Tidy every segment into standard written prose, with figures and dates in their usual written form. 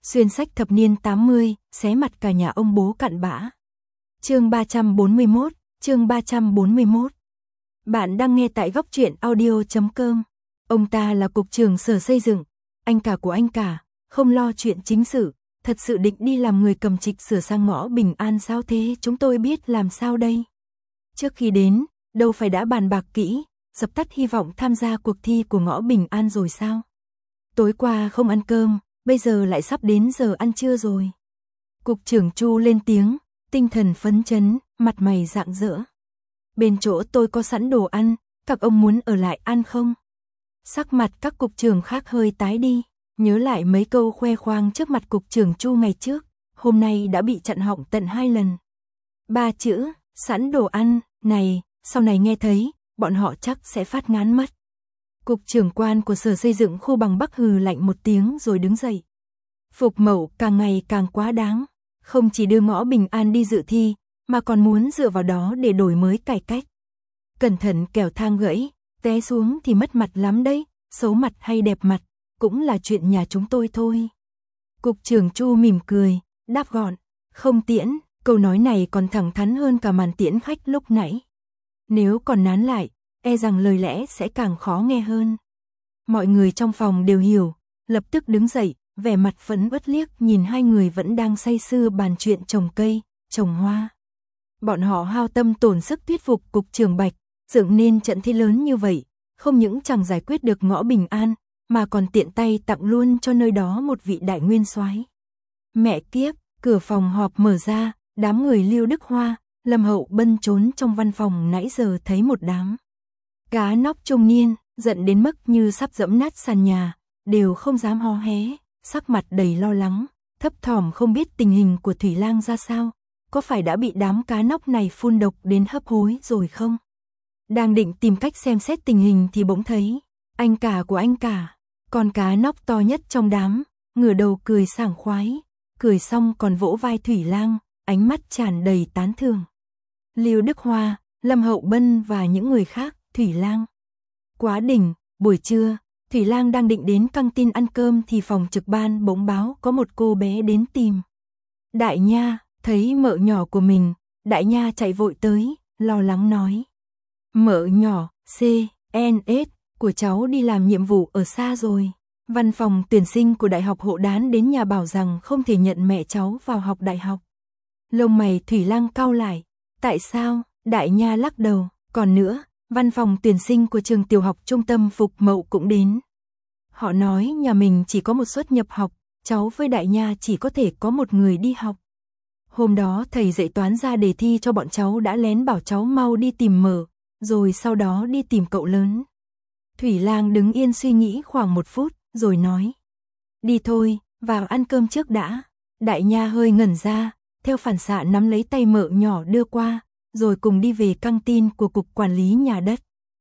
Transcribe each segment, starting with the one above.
Xuyên sách thập niên 80, xé mặt cả nhà ông bố cặn bã. Chương 341. Bạn đang nghe tại góc truyện audio.com. Ông ta là cục trưởng Sở Xây dựng, anh cả của anh cả, không lo chuyện chính sự, thật sự định đi làm người cầm trịch sửa sang ngõ Bình An sao thế, chúng tôi biết làm sao đây. Trước khi đến, đâu phải đã bàn bạc kỹ, dập tắt hy vọng tham gia cuộc thi của ngõ Bình An rồi sao? Tối qua không ăn cơm, bây giờ lại sắp đến giờ ăn trưa rồi. Cục trưởng Chu lên tiếng, tinh thần phấn chấn, mặt mày rạng rỡ. Bên chỗ tôi có sẵn đồ ăn, các ông muốn ở lại ăn không? Sắc mặt các cục trưởng khác hơi tái đi, nhớ lại mấy câu khoe khoang trước mặt cục trưởng Chu ngày trước, hôm nay đã bị chặn họng tận 2 lần. 3 chữ, sẵn đồ ăn, này, sau này nghe thấy, bọn họ chắc sẽ phát ngán mất. Cục trưởng quan của Sở Xây dựng khu bằng Bắc hừ lạnh một tiếng rồi đứng dậy. Phục Mậu càng ngày càng quá đáng, không chỉ đưa ngõ Bình An đi dự thi, mà còn muốn dựa vào đó để đổi mới cải cách. Cẩn thận kẻo thang gãy, té xuống thì mất mặt lắm đấy, xấu mặt hay đẹp mặt, cũng là chuyện nhà chúng tôi thôi. Cục trưởng Chu mỉm cười, đáp gọn, không tiễn, câu nói này còn thẳng thắn hơn cả màn tiễn khách lúc nãy. Nếu còn nán lại, e rằng lời lẽ sẽ càng khó nghe hơn. Mọi người trong phòng đều hiểu, lập tức đứng dậy, vẻ mặt phẫn uất liếc nhìn hai người vẫn đang say sưa bàn chuyện trồng cây, trồng hoa. Bọn họ hao tâm tổn sức thuyết phục cục trưởng Bạch, dựng nên trận thi lớn như vậy, không những chẳng giải quyết được ngõ Bình An, mà còn tiện tay tặng luôn cho nơi đó một vị đại nguyên soái. Mẹ kiếp, cửa phòng họp mở ra, đám người Lưu Đức Hoa, Lâm Hậu Bân trốn trong văn phòng nãy giờ thấy một đám cá nóc trung niên, giận đến mức như sắp dẫm nát sàn nhà, đều không dám hó hé, sắc mặt đầy lo lắng, thấp thỏm không biết tình hình của Thủy Lang ra sao, có phải đã bị đám cá nóc này phun độc đến hấp hối rồi không? Đang định tìm cách xem xét tình hình thì bỗng thấy, anh cả của anh cả, con cá nóc to nhất trong đám, ngửa đầu cười sảng khoái, cười xong còn vỗ vai Thủy Lang, ánh mắt tràn đầy tán thưởng. Lưu Đức Hoa, Lâm Hậu Bân và những người khác, Thủy Lang. Quá đỉnh, buổi trưa, Thủy Lang đang định đến căng tin ăn cơm thì phòng trực ban bỗng báo có một cô bé đến tìm. Đại Nha, thấy mợ nhỏ của mình, Đại Nha chạy vội tới, lo lắng nói. Mợ nhỏ, CNS, của cháu đi làm nhiệm vụ ở xa rồi. Văn phòng tuyển sinh của Đại học Hộ Đán đến nhà bảo rằng không thể nhận mẹ cháu vào học đại học. Lông mày Thủy Lang cau lại. Tại sao? Đại Nha lắc đầu. Còn nữa, văn phòng tuyển sinh của trường tiểu học trung tâm Phục Mậu cũng đến. Họ nói nhà mình chỉ có một suất nhập học, cháu với Đại Nha chỉ có thể có một người đi học. Hôm đó thầy dạy toán ra đề thi cho bọn cháu đã lén bảo cháu mau đi tìm mở, rồi sau đó đi tìm cậu lớn. Thủy Lang đứng yên suy nghĩ khoảng 1 phút, rồi nói. Đi thôi, vào ăn cơm trước đã. Đại Nha hơi ngẩn ra, theo phản xạ nắm lấy tay mợ nhỏ đưa qua, rồi cùng đi về căng tin của Cục Quản lý Nhà đất.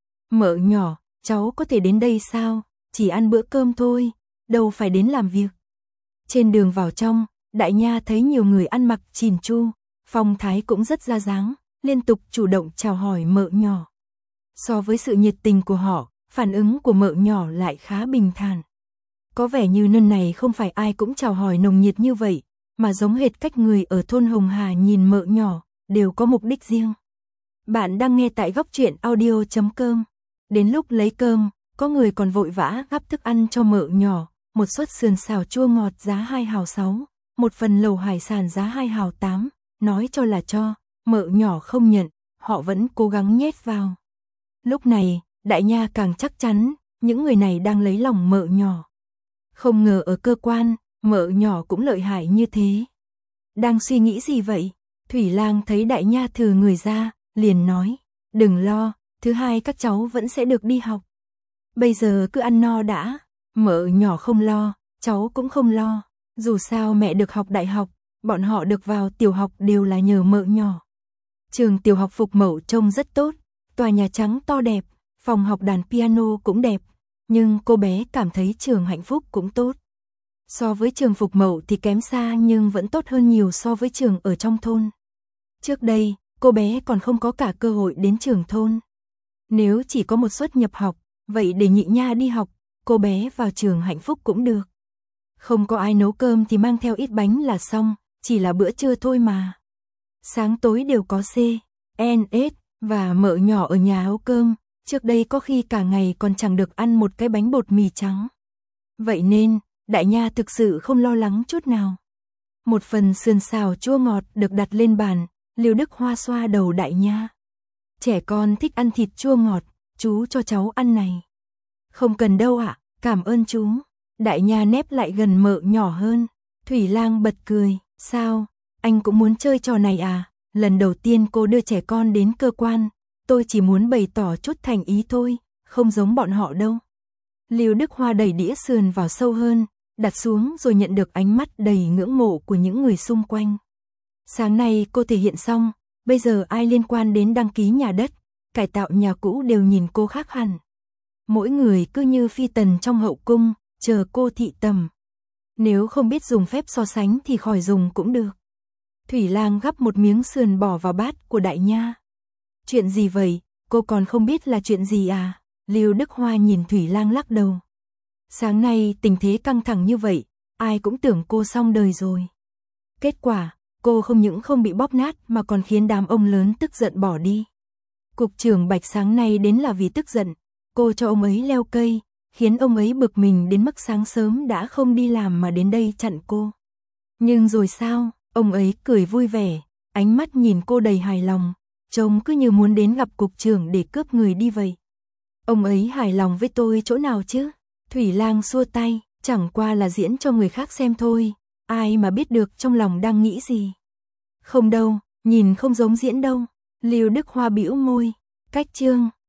Mợ nhỏ, cháu có thể đến đây sao? Chỉ ăn bữa cơm thôi, đâu phải đến làm việc. Trên đường vào trong, Đại Nha thấy nhiều người ăn mặc chỉn chu, phong thái cũng rất ra dáng, liên tục chủ động chào hỏi mợ nhỏ. So với sự nhiệt tình của họ, phản ứng của mợ nhỏ lại khá bình thản. Có vẻ như nơi này không phải ai cũng chào hỏi nồng nhiệt như vậy, mà giống hệt cách người ở thôn Hồng Hà nhìn mợ nhỏ, đều có mục đích riêng. Bạn đang nghe tại góc truyện audio.com. Đến lúc lấy cơm, có người còn vội vã gắp thức ăn cho mợ nhỏ, một suất sườn xào chua ngọt giá 2 hào 6, một phần lẩu hải sản giá 2 hào 8, nói cho là cho, mợ nhỏ không nhận, họ vẫn cố gắng nhét vào. Lúc này, Đại Nha càng chắc chắn, những người này đang lấy lòng mợ nhỏ. Không ngờ ở cơ quan, mợ nhỏ cũng lợi hại như thế. Đang suy nghĩ gì vậy? Thủy Lang thấy Đại Nha thừ người ra, liền nói, đừng lo, thứ hai các cháu vẫn sẽ được đi học. Bây giờ cứ ăn no đã. Mợ nhỏ không lo, cháu cũng không lo. Dù sao mẹ được học đại học, bọn họ được vào tiểu học đều là nhờ mợ nhỏ. Trường tiểu học Phục Mậu trông rất tốt, tòa nhà trắng to đẹp, phòng học đàn piano cũng đẹp, nhưng cô bé cảm thấy trường Hạnh Phúc cũng tốt. So với trường Phục Mậu thì kém xa nhưng vẫn tốt hơn nhiều so với trường ở trong thôn. Trước đây, cô bé còn không có cả cơ hội đến trường thôn. Nếu chỉ có một suất nhập học, vậy để Nhị Nha đi học, cô bé vào trường Hạnh Phúc cũng được. Không có ai nấu cơm thì mang theo ít bánh là xong, chỉ là bữa trưa thôi mà. Sáng tối đều có C, N, S và mợ nhỏ ở nhà nấu cơm, trước đây có khi cả ngày còn chẳng được ăn một cái bánh bột mì trắng. Vậy nên, Đại Nha thực sự không lo lắng chút nào. Một phần sườn xào chua ngọt được đặt lên bàn, Lưu Đức Hoa xoa đầu Đại Nha. Trẻ con thích ăn thịt chua ngọt, chú cho cháu ăn này. Không cần đâu ạ, cảm ơn chú. Đại Nha nép lại gần mợ nhỏ hơn. Thủy Lang bật cười, sao, anh cũng muốn chơi trò này à? Lần đầu tiên cô đưa trẻ con đến cơ quan, tôi chỉ muốn bày tỏ chút thành ý thôi, không giống bọn họ đâu. Lưu Đức Hoa đẩy đĩa sườn vào sâu hơn, đặt xuống rồi nhận được ánh mắt đầy ngưỡng mộ của những người xung quanh. Sáng nay cô thể hiện xong, bây giờ ai liên quan đến đăng ký nhà đất, cải tạo nhà cũ đều nhìn cô khác hẳn. Mỗi người cứ như phi tần trong hậu cung, chờ cô thị tầm. Nếu không biết dùng phép so sánh thì khỏi dùng cũng được. Thủy Lang gắp một miếng sườn bỏ vào bát của Đại Nha. Chuyện gì vậy, cô còn không biết là chuyện gì à? Lưu Đức Hoa nhìn Thủy Lang lắc đầu. Sáng nay tình thế căng thẳng như vậy, ai cũng tưởng cô xong đời rồi. Kết quả, cô không những không bị bóp nát mà còn khiến đám ông lớn tức giận bỏ đi. Cục trưởng Bạch sáng nay đến là vì tức giận, cô cho ông ấy leo cây, khiến ông ấy bực mình đến mức sáng sớm đã không đi làm mà đến đây chặn cô. Nhưng rồi sao, ông ấy cười vui vẻ, ánh mắt nhìn cô đầy hài lòng, trông cứ như muốn đến gặp cục trưởng để cướp người đi vậy. Ông ấy hài lòng với tôi chỗ nào chứ? Thủy Lang xua tay, chẳng qua là diễn cho người khác xem thôi, ai mà biết được trong lòng đang nghĩ gì. Không đâu, nhìn không giống diễn đâu. Lưu Đức Hoa bĩu môi, cách chương.